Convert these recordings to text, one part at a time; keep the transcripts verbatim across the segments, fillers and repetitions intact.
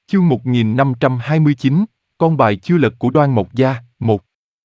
Chương một nghìn năm trăm hai mươi chín, con bài chưa lật của Đoan Mộc Gia, một.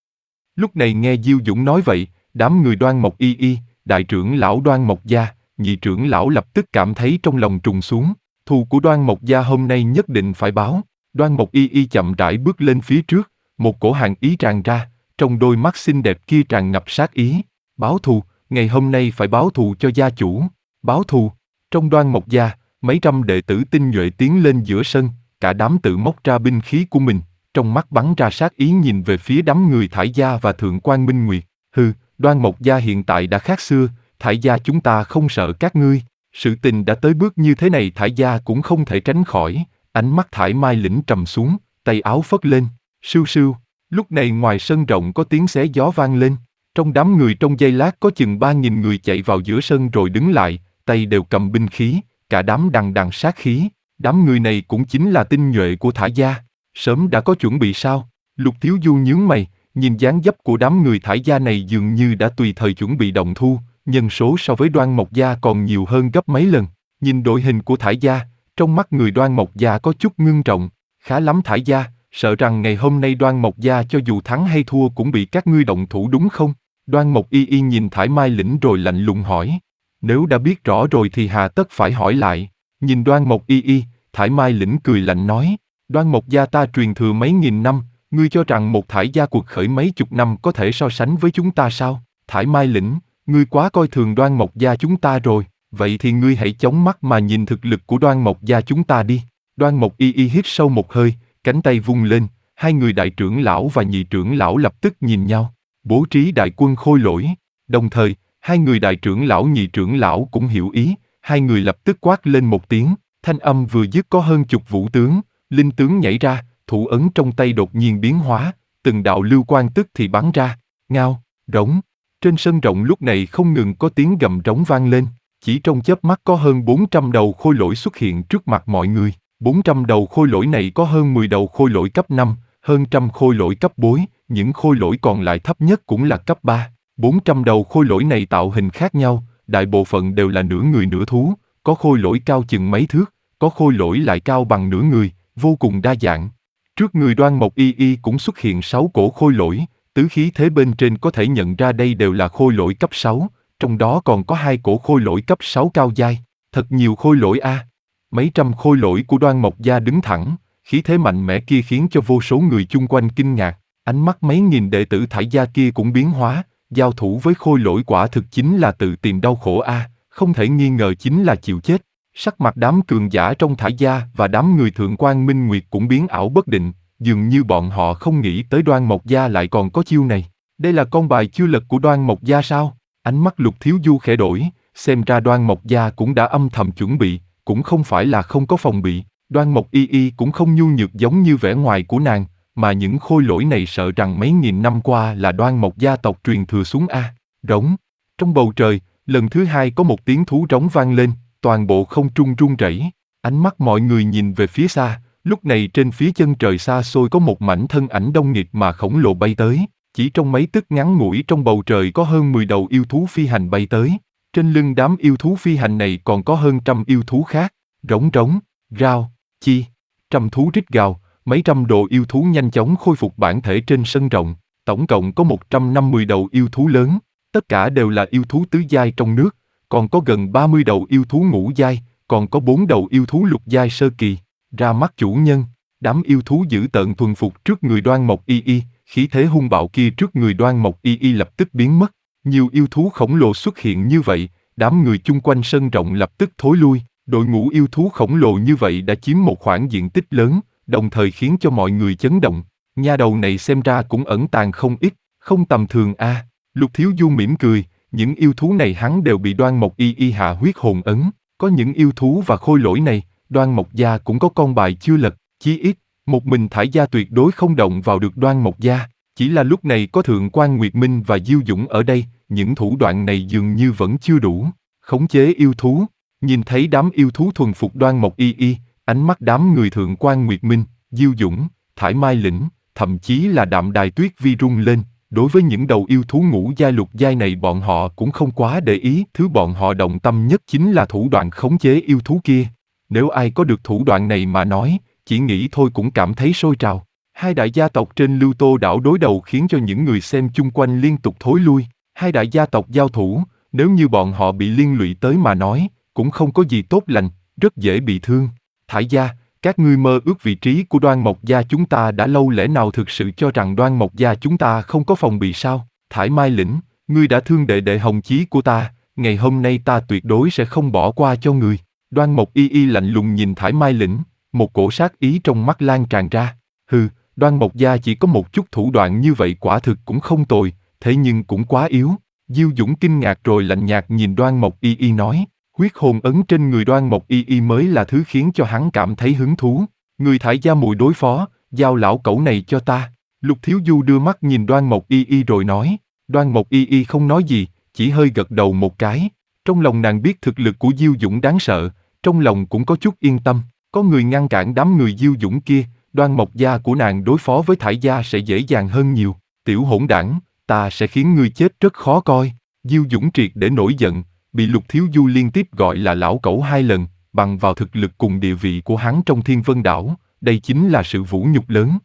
Lúc này nghe Diêu Dũng nói vậy, đám người Đoan Mộc Y Y, đại trưởng lão Đoan Mộc Gia, nhị trưởng lão lập tức cảm thấy trong lòng trùng xuống. Thù của Đoan Mộc Gia hôm nay nhất định phải báo. Đoan Mộc Y Y chậm rãi bước lên phía trước, một cổ hàn ý tràn ra, trong đôi mắt xinh đẹp kia tràn ngập sát ý. Báo thù, ngày hôm nay phải báo thù cho gia chủ. Báo thù. Trong Đoan Mộc Gia, mấy trăm đệ tử tinh nhuệ tiến lên giữa sân, cả đám tự móc ra binh khí của mình, trong mắt bắn ra sát ý nhìn về phía đám người Thải Gia và Thượng quan Minh Nguyệt. Hừ, Đoan Mộc Gia hiện tại đã khác xưa, Thải Gia chúng ta không sợ các ngươi. Sự tình đã tới bước như thế này Thải Gia cũng không thể tránh khỏi. Ánh mắt Thải Mai Lĩnh trầm xuống, tay áo phất lên, sưu sưu. Lúc này ngoài sân rộng có tiếng xé gió vang lên. Trong đám người trong giây lát có chừng ba nghìn người chạy vào giữa sân rồi đứng lại, tay đều cầm binh khí, cả đám đằng đằng sát khí. Đám người này cũng chính là tinh nhuệ của Thải Gia. Sớm đã có chuẩn bị sao? Lục Thiếu Du nhướng mày, nhìn dáng dấp của đám người Thải Gia này dường như đã tùy thời chuẩn bị động thu, nhân số so với Đoan Mộc Gia còn nhiều hơn gấp mấy lần. Nhìn đội hình của Thải Gia, trong mắt người Đoan Mộc Gia có chút ngưng trọng. Khá lắm Thải Gia, sợ rằng ngày hôm nay Đoan Mộc Gia cho dù thắng hay thua cũng bị các ngươi động thủ đúng không? Đoan Mộc Y Y nhìn Thải Mai Lĩnh rồi lạnh lùng hỏi. Nếu đã biết rõ rồi thì hà tất phải hỏi lại. Nhìn Đoan Mộc Y Y, Thải Mai Lĩnh cười lạnh nói. Đoan Mộc Gia ta truyền thừa mấy nghìn năm, ngươi cho rằng một Thải Gia cuộc khởi mấy chục năm có thể so sánh với chúng ta sao? Thải Mai Lĩnh, ngươi quá coi thường Đoan Mộc Gia chúng ta rồi, vậy thì ngươi hãy chóng mắt mà nhìn thực lực của Đoan Mộc Gia chúng ta đi. Đoan Mộc Y Y hít sâu một hơi, cánh tay vung lên, hai người đại trưởng lão và nhị trưởng lão lập tức nhìn nhau, bố trí đại quân khôi lỗi. Đồng thời, hai người đại trưởng lão nhị trưởng lão cũng hiểu ý, hai người lập tức quát lên một tiếng, thanh âm vừa dứt có hơn chục vũ tướng, linh tướng nhảy ra, thủ ấn trong tay đột nhiên biến hóa, từng đạo lưu quang tức thì bắn ra, ngao, rống. Trên sân rộng lúc này không ngừng có tiếng gầm rống vang lên, chỉ trong chớp mắt có hơn bốn trăm đầu khôi lỗi xuất hiện trước mặt mọi người. bốn trăm đầu khôi lỗi này có hơn mười đầu khôi lỗi cấp năm, hơn trăm khôi lỗi cấp bốn, những khôi lỗi còn lại thấp nhất cũng là cấp ba. bốn trăm đầu khôi lỗi này tạo hình khác nhau, đại bộ phận đều là nửa người nửa thú, có khôi lỗi cao chừng mấy thước, có khôi lỗi lại cao bằng nửa người, vô cùng đa dạng. Trước người Đoan Mộc Y Y cũng xuất hiện sáu cổ khôi lỗi, tứ khí thế bên trên có thể nhận ra đây đều là khôi lỗi cấp sáu, trong đó còn có hai cổ khôi lỗi cấp sáu cao giai, thật nhiều khôi lỗi a. À. Mấy trăm khôi lỗi của Đoan Mộc Gia đứng thẳng, khí thế mạnh mẽ kia khiến cho vô số người chung quanh kinh ngạc, ánh mắt mấy nghìn đệ tử Thải Gia kia cũng biến hóa, giao thủ với khôi lỗi quả thực chính là tự tìm đau khổ a, à, không thể nghi ngờ chính là chịu chết. Sắc mặt đám cường giả trong Thải Gia và đám người Thượng quan Minh Nguyệt cũng biến ảo bất định, dường như bọn họ không nghĩ tới Đoan Mộc Gia lại còn có chiêu này. Đây là con bài chưa lật của Đoan Mộc Gia sao? Ánh mắt Lục Thiếu Du khẽ đổi, xem ra Đoan Mộc Gia cũng đã âm thầm chuẩn bị, cũng không phải là không có phòng bị. Đoan Mộc Y Y cũng không nhu nhược giống như vẻ ngoài của nàng, mà những khôi lỗi này sợ rằng mấy nghìn năm qua là Đoan Mộc gia tộc truyền thừa xuống a. Rống. Trong bầu trời, lần thứ hai có một tiếng thú rống vang lên, toàn bộ không trung rung rẩy. Ánh mắt mọi người nhìn về phía xa, lúc này trên phía chân trời xa xôi có một mảnh thân ảnh đông nghịt mà khổng lồ bay tới. Chỉ trong mấy tức ngắn ngủi trong bầu trời có hơn mười đầu yêu thú phi hành bay tới. Trên lưng đám yêu thú phi hành này còn có hơn trăm yêu thú khác. Rống rống, rao, chi, trăm thú rít gào, mấy trăm đồ yêu thú nhanh chóng khôi phục bản thể trên sân rộng. Tổng cộng có một trăm năm mươi đầu yêu thú lớn, tất cả đều là yêu thú tứ giai trong nước, còn có gần ba mươi đầu yêu thú ngũ giai, còn có bốn đầu yêu thú lục giai sơ kỳ. Ra mắt chủ nhân, đám yêu thú dữ tợn thuần phục trước người Đoan Mộc Y Y, khí thế hung bạo kia trước người Đoan Mộc Y Y lập tức biến mất. Nhiều yêu thú khổng lồ xuất hiện như vậy, đám người chung quanh sân rộng lập tức thối lui. Đội ngũ yêu thú khổng lồ như vậy đã chiếm một khoảng diện tích lớn, đồng thời khiến cho mọi người chấn động. Nha đầu này xem ra cũng ẩn tàng không ít, không tầm thường a. À. Lục Thiếu Du mỉm cười, những yêu thú này hắn đều bị Đoan Mộc Y Y hạ huyết hồn ấn. Có những yêu thú và khôi lỗi này, Đoan Mộc Gia cũng có con bài chưa lật, chí ít, một mình Thải Gia tuyệt đối không động vào được Đoan Mộc Gia. Chỉ là lúc này có Thượng quan Nguyệt Minh và Diêu Dũng ở đây, những thủ đoạn này dường như vẫn chưa đủ. Khống chế yêu thú, nhìn thấy đám yêu thú thuần phục Đoan Mộc Y Y, ánh mắt đám người Thượng quan Nguyệt Minh, Diêu Dũng, Thải Mai Lĩnh, thậm chí là Đạm Đài Tuyết Vi rung lên. Đối với những đầu yêu thú ngũ giai lục giai này bọn họ cũng không quá để ý, thứ bọn họ động tâm nhất chính là thủ đoạn khống chế yêu thú kia. Nếu ai có được thủ đoạn này mà nói, chỉ nghĩ thôi cũng cảm thấy sôi trào. Hai đại gia tộc trên Lưu Tô đảo đối đầu khiến cho những người xem chung quanh liên tục thối lui. Hai đại gia tộc giao thủ, nếu như bọn họ bị liên lụy tới mà nói, cũng không có gì tốt lành, rất dễ bị thương. Thải gia, các ngươi mơ ước vị trí của Đoan Mộc gia chúng ta đã lâu, lẽ nào thực sự cho rằng Đoan Mộc gia chúng ta không có phòng bị sao? Thải Mai Lĩnh, ngươi đã thương đệ đệ Hồng Chí của ta, ngày hôm nay ta tuyệt đối sẽ không bỏ qua cho ngươi. Đoan Mộc Y Y lạnh lùng nhìn Thải Mai Lĩnh, một cổ sát ý trong mắt lan tràn ra. Hừ, Đoan Mộc gia chỉ có một chút thủ đoạn như vậy quả thực cũng không tồi, thế nhưng cũng quá yếu. Diêu Dũng kinh ngạc rồi lạnh nhạt nhìn Đoan Mộc Y Y nói, huyết hồn ấn trên người Đoan Mộc Y Y mới là thứ khiến cho hắn cảm thấy hứng thú. Người Thải gia mùi đối phó, giao lão cẩu này cho ta. Lục Thiếu Du đưa mắt nhìn Đoan Mộc Y Y rồi nói. Đoan Mộc Y Y không nói gì, chỉ hơi gật đầu một cái. Trong lòng nàng biết thực lực của Diêu Dũng đáng sợ, trong lòng cũng có chút yên tâm. Có người ngăn cản đám người Diêu Dũng kia, Đoan Mộc gia của nàng đối phó với Thải gia sẽ dễ dàng hơn nhiều. Tiểu hỗn đảng, ta sẽ khiến ngươi chết rất khó coi. Diêu Dũng triệt để nổi giận, bị Lục Thiếu Du liên tiếp gọi là lão cẩu hai lần, bằng vào thực lực cùng địa vị của hắn trong Thiên Vân Đảo, đây chính là sự vũ nhục lớn.